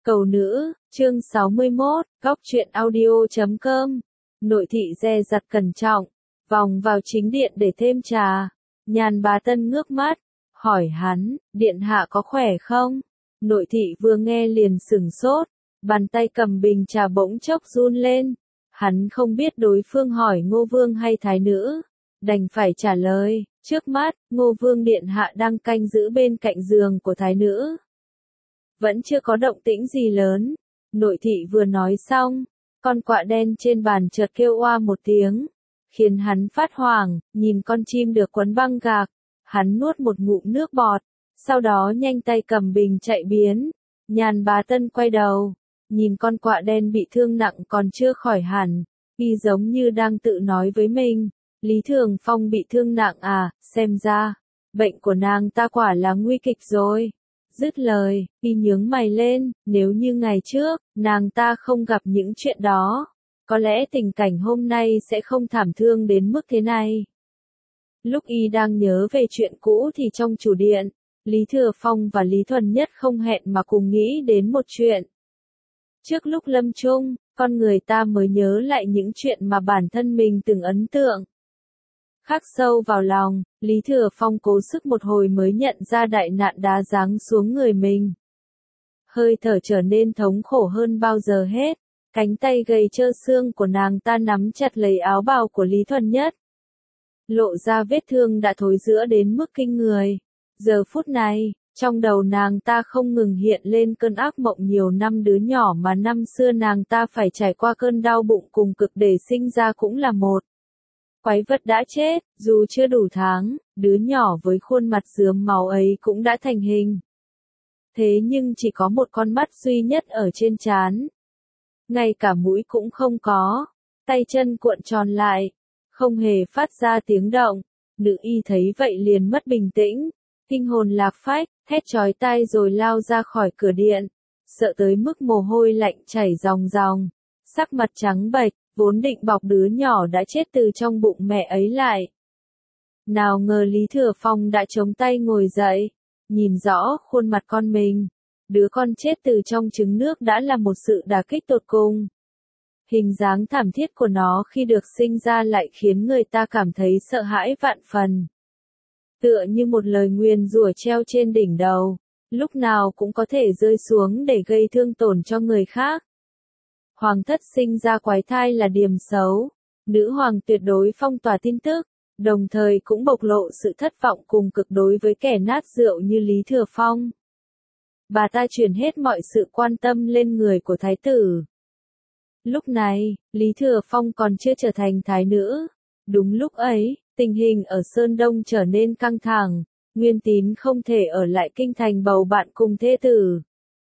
Cầu nữ, chương 61, góc truyện audio.com. Nội thị dè dặt cẩn trọng, vòng vào chính điện để thêm trà. Nhàn Bá Tân ngước mắt, hỏi hắn, điện hạ có khỏe không? Nội thị vừa nghe liền sửng sốt, bàn tay cầm bình trà bỗng chốc run lên. Hắn không biết đối phương hỏi Ngô Vương hay Thái nữ, đành phải trả lời, trước mắt, Ngô Vương điện hạ đang canh giữ bên cạnh giường của Thái nữ. Vẫn chưa có động tĩnh gì lớn. Nội thị vừa nói xong, con quạ đen trên bàn chợt kêu oa một tiếng, khiến hắn phát hoảng, nhìn con chim được quấn băng gạc. Hắn nuốt một ngụm nước bọt, sau đó nhanh tay cầm bình chạy biến. Nhàn Bá Tân quay đầu, nhìn con quạ đen bị thương nặng còn chưa khỏi hẳn, y giống như đang tự nói với mình, Lý Thường Phong bị thương nặng à, xem ra, bệnh của nàng ta quả là nguy kịch rồi. Dứt lời, y nhướng mày lên, nếu như ngày trước, nàng ta không gặp những chuyện đó, có lẽ tình cảnh hôm nay sẽ không thảm thương đến mức thế này. Lúc y đang nhớ về chuyện cũ thì trong chủ điện, Lý Thừa Phong và Lý Thuần Nhất không hẹn mà cùng nghĩ đến một chuyện. Trước lúc lâm chung, con người ta mới nhớ lại những chuyện mà bản thân mình từng ấn tượng. Khắc sâu vào lòng, Lý Thừa Phong cố sức một hồi mới nhận ra đại nạn đá giáng xuống người mình. Hơi thở trở nên thống khổ hơn bao giờ hết, cánh tay gầy trơ xương của nàng ta nắm chặt lấy áo bào của Lý Thuần Nhất. Lộ ra vết thương đã thối rữa đến mức kinh người. Giờ phút này, trong đầu nàng ta không ngừng hiện lên cơn ác mộng nhiều năm đứa nhỏ mà năm xưa nàng ta phải trải qua cơn đau bụng cùng cực để sinh ra cũng là một. Quái vật đã chết, dù chưa đủ tháng, đứa nhỏ với khuôn mặt rướm máu ấy cũng đã thành hình. Thế nhưng chỉ có một con mắt duy nhất ở trên trán. Ngay cả mũi cũng không có, tay chân cuộn tròn lại, không hề phát ra tiếng động. Nữ y thấy vậy liền mất bình tĩnh, kinh hồn lạc phách, thét chói tai rồi lao ra khỏi cửa điện, sợ tới mức mồ hôi lạnh chảy ròng ròng, sắc mặt trắng bệch. Vốn định bọc đứa nhỏ đã chết từ trong bụng mẹ ấy lại. Nào ngờ Lý Thừa Phong đã chống tay ngồi dậy, nhìn rõ khuôn mặt con mình. Đứa con chết từ trong trứng nước đã là một sự đả kích tột cùng. Hình dáng thảm thiết của nó khi được sinh ra lại khiến người ta cảm thấy sợ hãi vạn phần. Tựa như một lời nguyền rủa treo trên đỉnh đầu, lúc nào cũng có thể rơi xuống để gây thương tổn cho người khác. Hoàng thất sinh ra quái thai là điểm xấu, nữ hoàng tuyệt đối phong tỏa tin tức, đồng thời cũng bộc lộ sự thất vọng cùng cực đối với kẻ nát rượu như Lý Thừa Phong. Bà ta chuyển hết mọi sự quan tâm lên người của thái tử. Lúc này, Lý Thừa Phong còn chưa trở thành thái nữ. Đúng lúc ấy, tình hình ở Sơn Đông trở nên căng thẳng, Nguyên Tín không thể ở lại kinh thành bầu bạn cùng thê tử.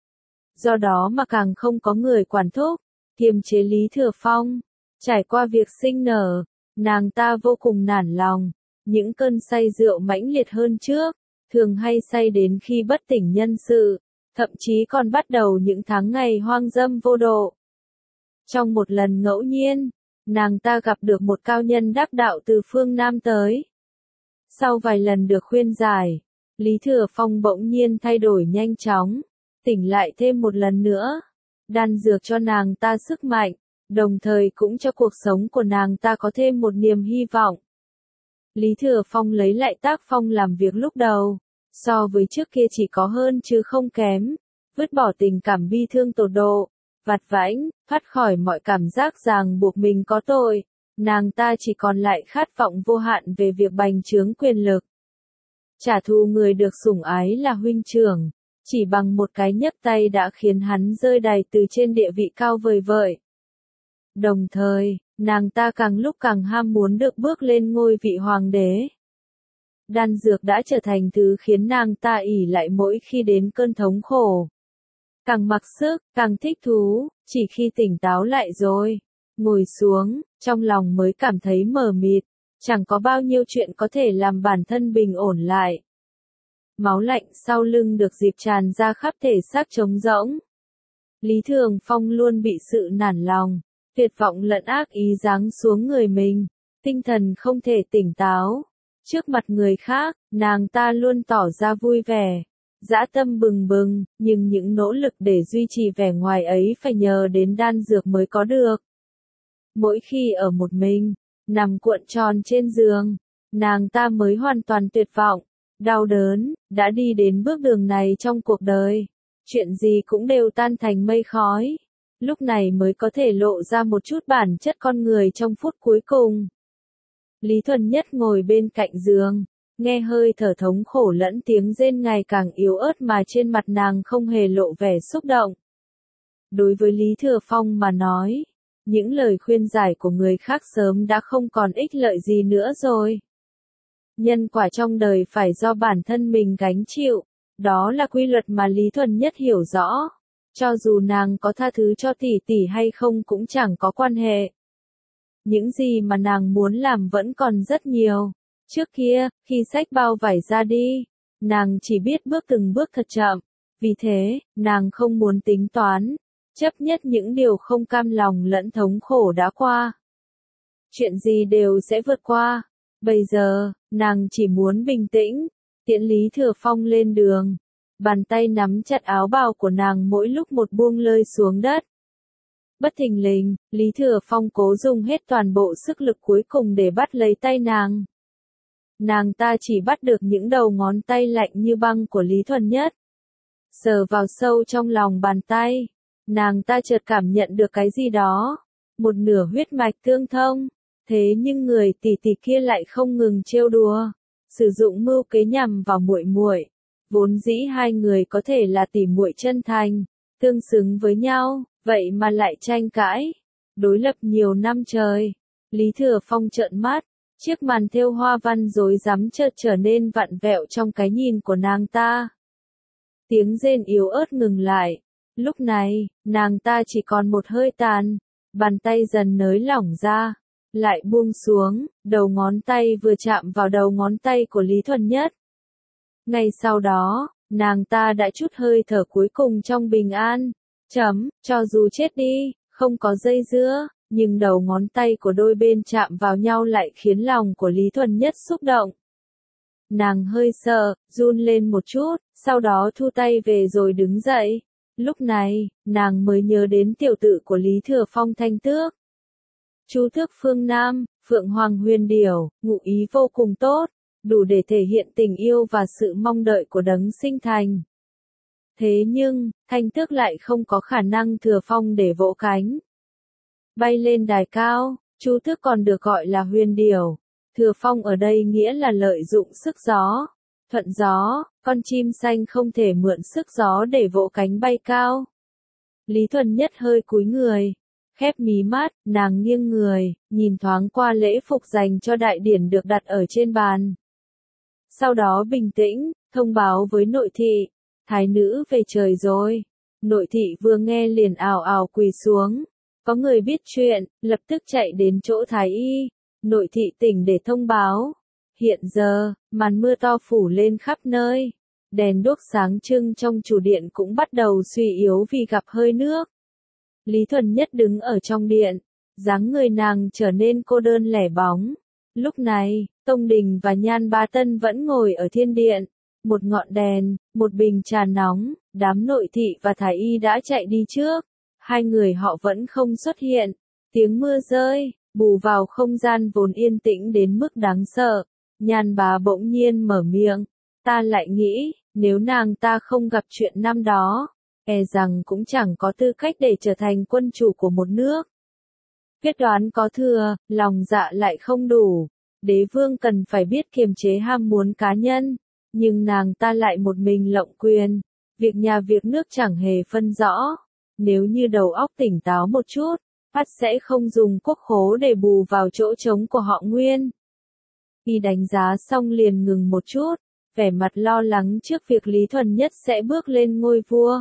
Do đó mà càng không có người quản thúc, kiềm chế Lý Thừa Phong. Trải qua việc sinh nở, nàng ta vô cùng nản lòng, những cơn say rượu mãnh liệt hơn trước, thường hay say đến khi bất tỉnh nhân sự, thậm chí còn bắt đầu những tháng ngày hoang dâm vô độ. Trong một lần ngẫu nhiên, nàng ta gặp được một cao nhân đắc đạo từ phương Nam tới. Sau vài lần được khuyên giải, Lý Thừa Phong bỗng nhiên thay đổi nhanh chóng, tỉnh lại thêm một lần nữa. Đan dược cho nàng ta sức mạnh, đồng thời cũng cho cuộc sống của nàng ta có thêm một niềm hy vọng. Lý Thừa Phong lấy lại tác phong làm việc lúc đầu, so với trước kia chỉ có hơn chứ không kém, vứt bỏ tình cảm bi thương tột độ, vặt vãnh, thoát khỏi mọi cảm giác ràng buộc mình có tội, nàng ta chỉ còn lại khát vọng vô hạn về việc bành trướng quyền lực. Trả thù người được sủng ái là huynh trưởng. Chỉ bằng một cái nhấc tay đã khiến hắn rơi đày từ trên địa vị cao vời vợi. Đồng thời, nàng ta càng lúc càng ham muốn được bước lên ngôi vị hoàng đế. Đan dược đã trở thành thứ khiến nàng ta ỷ lại mỗi khi đến cơn thống khổ. Càng mặc sức, càng thích thú, chỉ khi tỉnh táo lại rồi, ngồi xuống, trong lòng mới cảm thấy mờ mịt, chẳng có bao nhiêu chuyện có thể làm bản thân bình ổn lại. Máu lạnh sau lưng được dịp tràn ra khắp thể xác trống rỗng. Lý Thường Phong luôn bị sự nản lòng, tuyệt vọng lẫn ác ý giáng xuống người mình, tinh thần không thể tỉnh táo. Trước mặt người khác, nàng ta luôn tỏ ra vui vẻ, dã tâm bừng bừng, nhưng những nỗ lực để duy trì vẻ ngoài ấy phải nhờ đến đan dược mới có được. Mỗi khi ở một mình, nằm cuộn tròn trên giường, nàng ta mới hoàn toàn tuyệt vọng, đau đớn, đã đi đến bước đường này trong cuộc đời. Chuyện gì cũng đều tan thành mây khói. Lúc này mới có thể lộ ra một chút bản chất con người trong phút cuối cùng. Lý Thuần Nhất ngồi bên cạnh giường, nghe hơi thở thống khổ lẫn tiếng rên ngày càng yếu ớt mà trên mặt nàng không hề lộ vẻ xúc động. Đối với Lý Thừa Phong mà nói, những lời khuyên giải của người khác sớm đã không còn ích lợi gì nữa rồi. Nhân quả trong đời phải do bản thân mình gánh chịu, đó là quy luật mà Lý Thuần Nhất hiểu rõ. Cho dù nàng có tha thứ cho tỷ tỷ hay không cũng chẳng có quan hệ. Những gì mà nàng muốn làm vẫn còn rất nhiều. Trước kia, khi xách bao vải ra đi, nàng chỉ biết bước từng bước thật chậm. Vì thế, nàng không muốn tính toán, chấp nhất những điều không cam lòng lẫn thống khổ đã qua. Chuyện gì đều sẽ vượt qua. Bây giờ, nàng chỉ muốn bình tĩnh, tiễn Lý Thừa Phong lên đường. Bàn tay nắm chặt áo bào của nàng mỗi lúc một buông lơi xuống đất. Bất thình lình, Lý Thừa Phong cố dùng hết toàn bộ sức lực cuối cùng để bắt lấy tay nàng. Nàng ta chỉ bắt được những đầu ngón tay lạnh như băng của Lý Thuần Nhất. Sờ vào sâu trong lòng bàn tay, nàng ta chợt cảm nhận được cái gì đó, một nửa huyết mạch tương thông. Thế nhưng người tỷ tỷ kia lại không ngừng trêu đùa, sử dụng mưu kế nhằm vào muội muội. Vốn dĩ hai người có thể là tỉ muội chân thành, tương xứng với nhau, vậy mà lại tranh cãi, đối lập nhiều năm trời. Lý Thừa Phong trợn mắt, chiếc màn thêu hoa văn rối rắm chợt trở nên vặn vẹo trong cái nhìn của nàng ta. Tiếng rên yếu ớt ngừng lại, lúc này, nàng ta chỉ còn một hơi tàn, bàn tay dần nới lỏng ra, lại buông xuống, đầu ngón tay vừa chạm vào đầu ngón tay của Lý Thuần Nhất. Ngay sau đó, nàng ta đã trút hơi thở cuối cùng trong bình an. Cho dù chết đi, không có dây dưa, nhưng đầu ngón tay của đôi bên chạm vào nhau lại khiến lòng của Lý Thuần Nhất xúc động. Nàng hơi sợ, run lên một chút, sau đó thu tay về rồi đứng dậy. Lúc này, nàng mới nhớ đến tiểu tự của Lý Thừa Phong Thanh Tước. Chú Tước phương Nam, Phượng Hoàng Huyền Điểu, ngụ ý vô cùng tốt, đủ để thể hiện tình yêu và sự mong đợi của đấng sinh thành. Thế nhưng, Thanh Tước lại không có khả năng thừa phong để vỗ cánh. Bay lên đài cao, Chú Tước còn được gọi là Huyền Điểu. Thừa phong ở đây nghĩa là lợi dụng sức gió. Thuận gió, con chim xanh không thể mượn sức gió để vỗ cánh bay cao. Lý Thuần Nhất hơi cúi người, khép mí mắt, nàng nghiêng người, nhìn thoáng qua lễ phục dành cho đại điển được đặt ở trên bàn. Sau đó bình tĩnh, thông báo với nội thị, thái nữ về trời rồi. Nội thị vừa nghe liền ào ào quỳ xuống. Có người biết chuyện, lập tức chạy đến chỗ thái y. Nội thị tỉnh để thông báo. Hiện giờ, màn mưa to phủ lên khắp nơi. Đèn đuốc sáng trưng trong chủ điện cũng bắt đầu suy yếu vì gặp hơi nước. Lý Thuần Nhất đứng ở trong điện, dáng người nàng trở nên cô đơn lẻ bóng. Lúc này, Tông Đình và Nhan Bá Tân vẫn ngồi ở thiên điện. Một ngọn đèn, một bình trà nóng, đám nội thị và thái y đã chạy đi trước. Hai người họ vẫn không xuất hiện. Tiếng mưa rơi, bù vào không gian vốn yên tĩnh đến mức đáng sợ. Nhan Bá bỗng nhiên mở miệng. Ta lại nghĩ, nếu nàng ta không gặp chuyện năm đó, e rằng cũng chẳng có tư cách để trở thành quân chủ của một nước. Quyết đoán có thừa, lòng dạ lại không đủ. Đế vương cần phải biết kiềm chế ham muốn cá nhân, nhưng nàng ta lại một mình lộng quyền, việc nhà việc nước chẳng hề phân rõ. Nếu như đầu óc tỉnh táo một chút, ắt sẽ không dùng quốc khố để bù vào chỗ trống của họ Nguyên. Khi đánh giá xong liền ngừng một chút, vẻ mặt lo lắng trước việc Lý Thuần Nhất sẽ bước lên ngôi vua.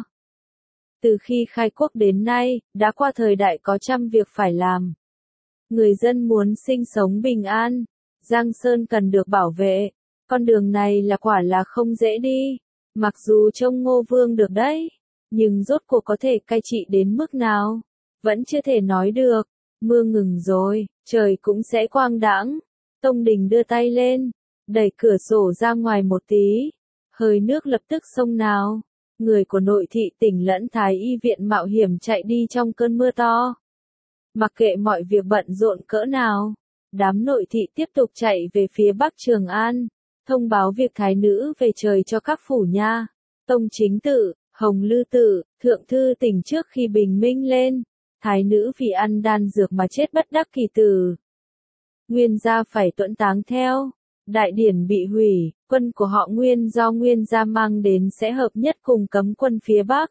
Từ khi khai quốc đến nay, đã qua thời đại có trăm việc phải làm. Người dân muốn sinh sống bình an, Giang Sơn cần được bảo vệ, con đường này là quả là không dễ đi. Mặc dù trông Ngô Vương được đấy, nhưng rốt cuộc có thể cai trị đến mức nào, vẫn chưa thể nói được. Mưa ngừng rồi, trời cũng sẽ quang đãng. Tông Đình đưa tay lên, đẩy cửa sổ ra ngoài một tí. hơi nước lập tức xông nào. Người của nội thị tỉnh lẫn thái y viện mạo hiểm chạy đi trong cơn mưa to. Mặc kệ mọi việc bận rộn cỡ nào, đám nội thị tiếp tục chạy về phía Bắc Trường An, thông báo việc thái nữ về trời cho các phủ nha, tông chính tự, hồng lư tự, thượng thư tỉnh trước khi bình minh lên. Thái nữ vì ăn đan dược mà chết bất đắc kỳ tử. Nguyên gia phải tuẫn táng theo. Đại điển bị hủy, quân của họ Nguyên do Nguyên gia mang đến sẽ hợp nhất cùng cấm quân phía Bắc.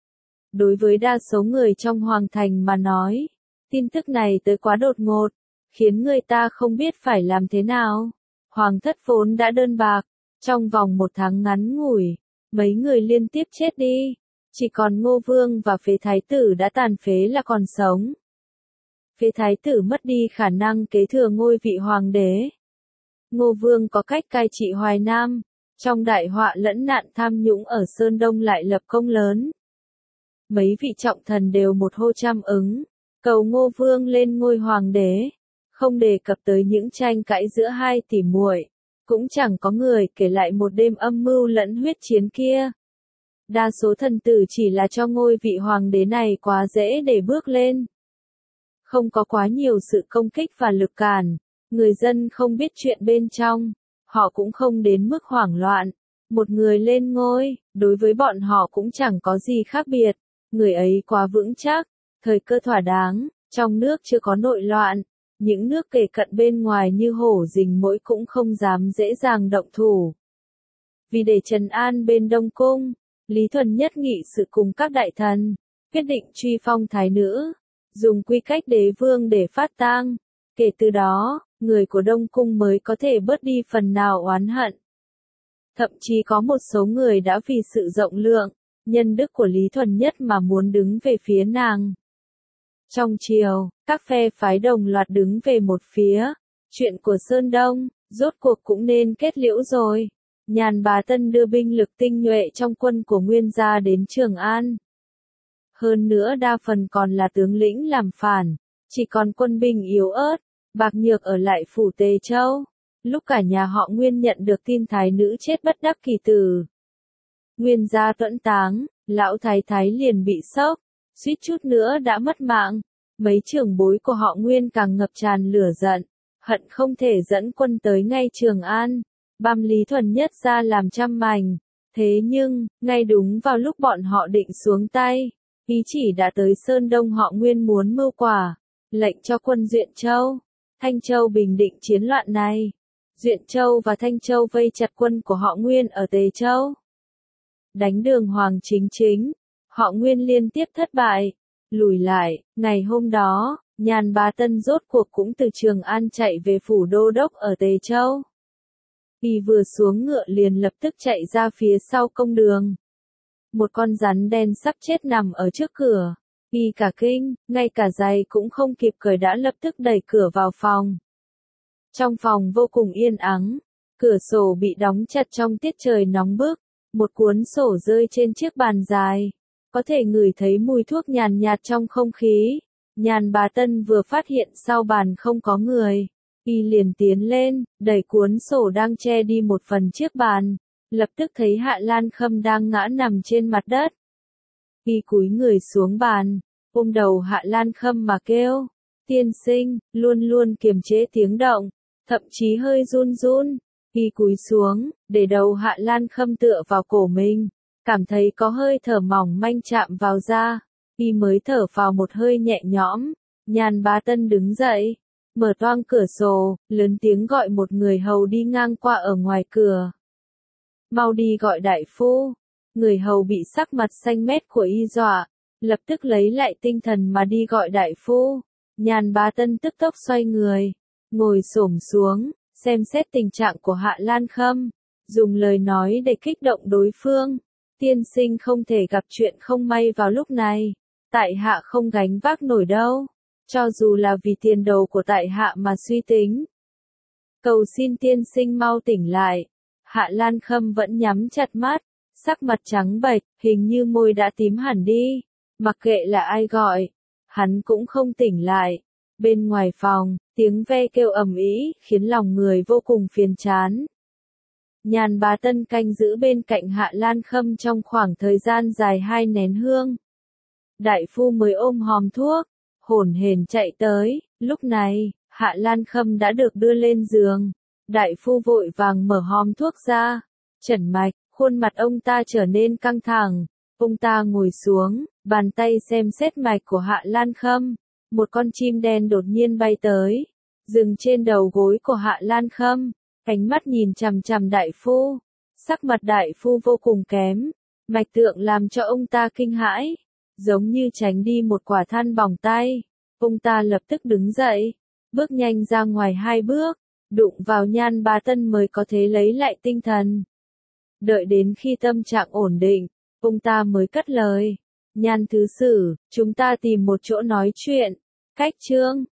Đối với đa số người trong hoàng thành mà nói, tin tức này tới quá đột ngột, khiến người ta không biết phải làm thế nào. Hoàng thất vốn đã đơn bạc, trong vòng 1 tháng ngắn ngủi, mấy người liên tiếp chết đi. Chỉ còn Ngô Vương và Phế Thái tử đã tàn phế là còn sống. Phế Thái tử mất đi khả năng kế thừa ngôi vị hoàng đế. Ngô Vương có cách cai trị Hoài Nam, trong đại họa lẫn nạn tham nhũng ở Sơn Đông lại lập công lớn. Mấy vị trọng thần đều một hô trăm ứng, cầu Ngô Vương lên ngôi hoàng đế, không đề cập tới những tranh cãi giữa hai tỷ muội, cũng chẳng có người kể lại một đêm âm mưu lẫn huyết chiến kia. Đa số thần tử chỉ là cho ngôi vị hoàng đế này quá dễ để bước lên. Không có quá nhiều sự công kích và lực cản, người dân không biết chuyện bên trong, họ cũng không đến mức hoảng loạn. Một người lên ngôi, đối với bọn họ cũng chẳng có gì khác biệt, người ấy quá vững chắc, thời cơ thỏa đáng, trong nước chưa có nội loạn, những nước kề cận bên ngoài như Hổ Dình Mỗi cũng không dám dễ dàng động thủ. Vì để trấn an bên Đông Cung, Lý Thuần Nhất nghị sự cùng các đại thần, quyết định truy phong thái nữ, dùng quy cách đế vương để phát tang. Kể từ đó, người của Đông Cung mới có thể bớt đi phần nào oán hận. Thậm chí có một số người đã vì sự rộng lượng, nhân đức của Lý Thuần Nhất mà muốn đứng về phía nàng. Trong triều, các phe phái đồng loạt đứng về một phía. Chuyện của Sơn Đông, rốt cuộc cũng nên kết liễu rồi. Nhàn Bá Tân đưa binh lực tinh nhuệ trong quân của Nguyên gia đến Trường An. Hơn nữa đa phần còn là tướng lĩnh làm phản, chỉ còn quân binh yếu ớt, bạc nhược ở lại phủ Tề Châu. Lúc cả nhà họ Nguyên nhận được tin thái nữ chết bất đắc kỳ tử, Nguyên gia tuẫn táng, lão thái thái liền bị sốc, suýt chút nữa đã mất mạng. Mấy trưởng bối của họ Nguyên càng ngập tràn lửa giận, hận không thể dẫn quân tới ngay Trường An, băm Lý Thuần Nhất ra làm trăm mảnh. Thế nhưng, ngay đúng vào lúc bọn họ định xuống tay, ý chỉ đã tới Sơn Đông họ Nguyên muốn mưu quả, lệnh cho quân Duyện Châu, Thanh Châu bình định chiến loạn này. Duyện Châu và Thanh Châu vây chặt quân của họ Nguyên ở Tề Châu. Đánh đường Hoàng Chính, họ Nguyên liên tiếp thất bại, lùi lại. Ngày hôm đó, Nhàn Bá Tân rốt cuộc cũng từ Trường An chạy về phủ đô đốc ở Tề Châu. Y vừa xuống ngựa liền lập tức chạy ra phía sau công đường. Một con rắn đen sắp chết nằm ở trước cửa. Y cả kinh, ngay cả giày cũng không kịp cởi đã lập tức đẩy cửa vào phòng. Trong phòng vô cùng yên ắng, cửa sổ bị đóng chặt trong tiết trời nóng bức, một cuốn sổ rơi trên chiếc bàn dài. Có thể ngửi thấy mùi thuốc nhàn nhạt trong không khí. Nhàn Bá Tân vừa phát hiện sau bàn không có người. Y liền tiến lên, đẩy cuốn sổ đang che đi một phần chiếc bàn. Lập tức thấy Hạ Lan Khâm đang ngã nằm trên mặt đất. Y cúi người xuống bàn, ôm đầu Hạ Lan Khâm mà kêu. Tiên sinh, luôn luôn kiềm chế tiếng động, thậm chí hơi run run. Y cúi xuống, để đầu Hạ Lan Khâm tựa vào cổ mình. Cảm thấy có hơi thở mỏng manh chạm vào da. Y mới thở vào một hơi nhẹ nhõm. Nhàn Bá Tân đứng dậy, mở toang cửa sổ, lớn tiếng gọi một người hầu đi ngang qua ở ngoài cửa. Mau đi gọi đại phu. Người hầu bị sắc mặt xanh mét của Y dọa, lập tức lấy lại tinh thần mà đi gọi đại phu. Nhàn Bá Tân tức tốc xoay người, ngồi xổm xuống, xem xét tình trạng của Hạ Lan Khâm, dùng lời nói để kích động đối phương. Tiên sinh không thể gặp chuyện không may vào lúc này, tại hạ không gánh vác nổi đâu, cho dù là vì tiền đồ của tại hạ mà suy tính. Cầu xin tiên sinh mau tỉnh lại. Hạ Lan Khâm vẫn nhắm chặt mắt, sắc mặt trắng bệch, hình như môi đã tím hẳn đi. Mặc kệ là ai gọi, hắn cũng không tỉnh lại. Bên ngoài phòng, tiếng ve kêu ầm ĩ khiến lòng người vô cùng phiền chán. Nhan Bá Tân canh giữ bên cạnh Hạ Lan Khâm trong khoảng thời gian dài 2 nén hương. Đại phu mới ôm hòm thuốc, hổn hển chạy tới, lúc này, Hạ Lan Khâm đã được đưa lên giường. Đại phu vội vàng mở hòm thuốc ra, chẩn mạch, khuôn mặt ông ta trở nên căng thẳng. Ông ta ngồi xuống, bàn tay xem xét mạch của Hạ Lan Khâm. Một con chim đen đột nhiên bay tới, dừng trên đầu gối của Hạ Lan Khâm, ánh mắt nhìn chằm chằm đại phu. Sắc mặt đại phu vô cùng kém, mạch tượng làm cho ông ta kinh hãi, giống như tránh đi một quả than bỏng tay. Ông ta lập tức đứng dậy, bước nhanh ra ngoài 2 bước, đụng vào Nhan Bá Tân mới có thể lấy lại tinh thần. Đợi đến khi tâm trạng ổn định, ông ta mới cất lời. Nhan thứ sử, chúng ta tìm một chỗ nói chuyện. Cách chương